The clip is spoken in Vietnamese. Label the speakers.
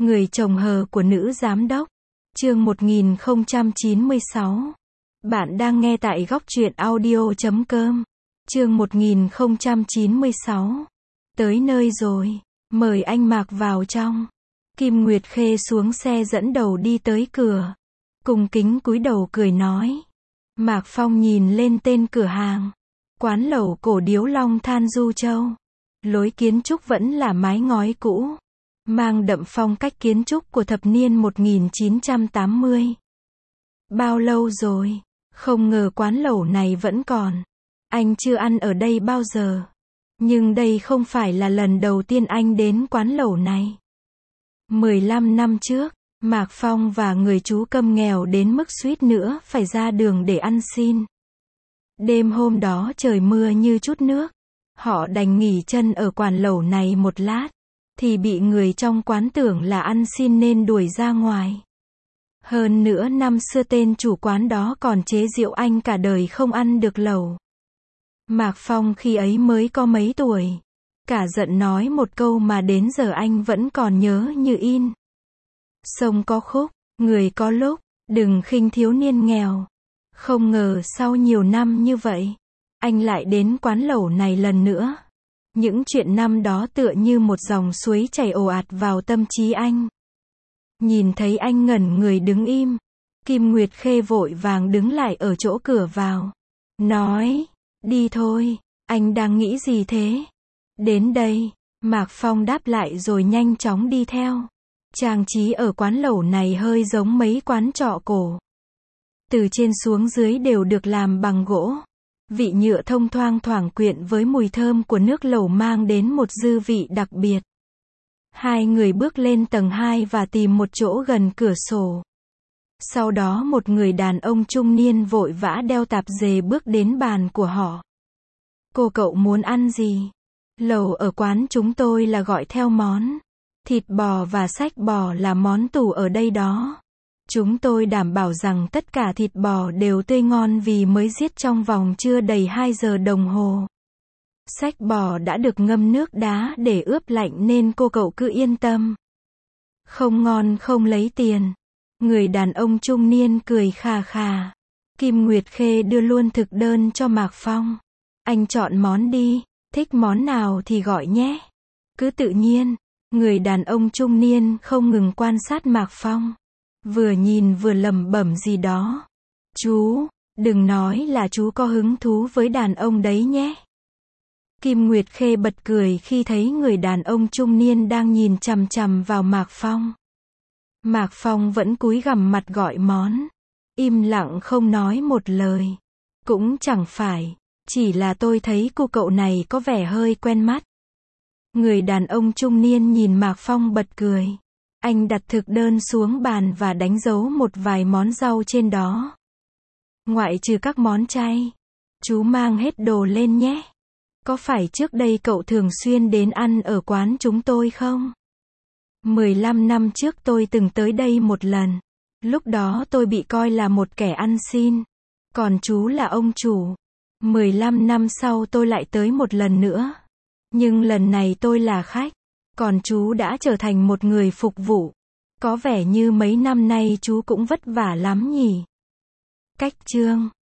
Speaker 1: Người chồng hờ của nữ giám đốc. Chương 1096. Bạn đang nghe tại góc truyện audio.com. Chương 1096. Tới nơi rồi, mời anh Mạc vào trong. Kim Nguyệt Khê xuống xe dẫn đầu đi tới cửa. Cung kính cúi đầu cười nói. Mạc Phong nhìn lên tên cửa hàng. Quán lẩu cổ điếu Long Than Du Châu. Lối kiến trúc vẫn là mái ngói cũ, mang đậm phong cách kiến trúc của thập niên 1980. Bao lâu rồi? Không ngờ quán lẩu này vẫn còn. Anh chưa ăn ở đây bao giờ. Nhưng đây không phải là lần đầu tiên anh đến quán lẩu này. 15 năm trước, Mạc Phong và người chú Câm nghèo đến mức suýt nữa phải ra đường để ăn xin. Đêm hôm đó trời mưa như chút nước. Họ đành nghỉ chân ở quán lẩu này một lát, thì bị người trong quán tưởng là ăn xin nên đuổi ra ngoài. Hơn nữa năm xưa tên chủ quán đó còn chế giễu anh cả đời không ăn được lẩu. Mạc Phong khi ấy mới có mấy tuổi, cả giận nói một câu mà đến giờ anh vẫn còn nhớ như in. Sông có khúc, người có lúc, đừng khinh thiếu niên nghèo. Không ngờ sau nhiều năm như vậy, anh lại đến quán lẩu này lần nữa. Những chuyện năm đó tựa như một dòng suối chảy ồ ạt vào tâm trí anh. Nhìn thấy anh ngẩn người đứng im, Kim Nguyệt Khê vội vàng đứng lại ở chỗ cửa vào. Nói, đi thôi, anh đang nghĩ gì thế? Đến đây, Mạc Phong đáp lại rồi nhanh chóng đi theo. Trang trí ở quán lẩu này hơi giống mấy quán trọ cổ. Từ trên xuống dưới đều được làm bằng gỗ. Vị nhựa thông thoang thoảng quyện với mùi thơm của nước lẩu mang đến một dư vị đặc biệt. Hai người bước lên tầng 2 và tìm một chỗ gần cửa sổ. Sau đó một người đàn ông trung niên vội vã đeo tạp dề bước đến bàn của họ. Cô cậu muốn ăn gì? Lẩu ở quán chúng tôi là gọi theo món. Thịt bò và xách bò là món tủ ở đây đó. Chúng tôi đảm bảo rằng tất cả thịt bò đều tươi ngon vì mới giết trong vòng chưa đầy 2 giờ đồng hồ. Xách bò đã được ngâm nước đá để ướp lạnh nên cô cậu cứ yên tâm. Không ngon không lấy tiền. Người đàn ông trung niên cười khà khà. Kim Nguyệt Khê đưa luôn thực đơn cho Mạc Phong. Anh chọn món đi, thích món nào thì gọi nhé. Cứ tự nhiên. Người đàn ông trung niên không ngừng quan sát Mạc Phong. Vừa nhìn vừa lẩm bẩm gì đó. Chú, đừng nói là chú có hứng thú với đàn ông đấy nhé. Kim Nguyệt Khê bật cười khi thấy người đàn ông trung niên đang nhìn chằm chằm vào Mạc Phong. Mạc Phong vẫn cúi gằm mặt gọi món. Im lặng không nói một lời. Cũng chẳng phải, chỉ là tôi thấy cô cậu này có vẻ hơi quen mắt. Người đàn ông trung niên nhìn Mạc Phong bật cười. Anh đặt thực đơn xuống bàn và đánh dấu một vài món rau trên đó. Ngoại trừ các món chay. Chú mang hết đồ lên nhé. Có phải trước đây cậu thường xuyên đến ăn ở quán chúng tôi không? 15 năm trước tôi từng tới đây một lần. Lúc đó tôi bị coi là một kẻ ăn xin. Còn chú là ông chủ. 15 năm sau tôi lại tới một lần nữa. Nhưng lần này tôi là khách. Còn chú đã trở thành một người phục vụ. Có vẻ như mấy năm nay chú cũng vất vả lắm nhỉ? Cách chương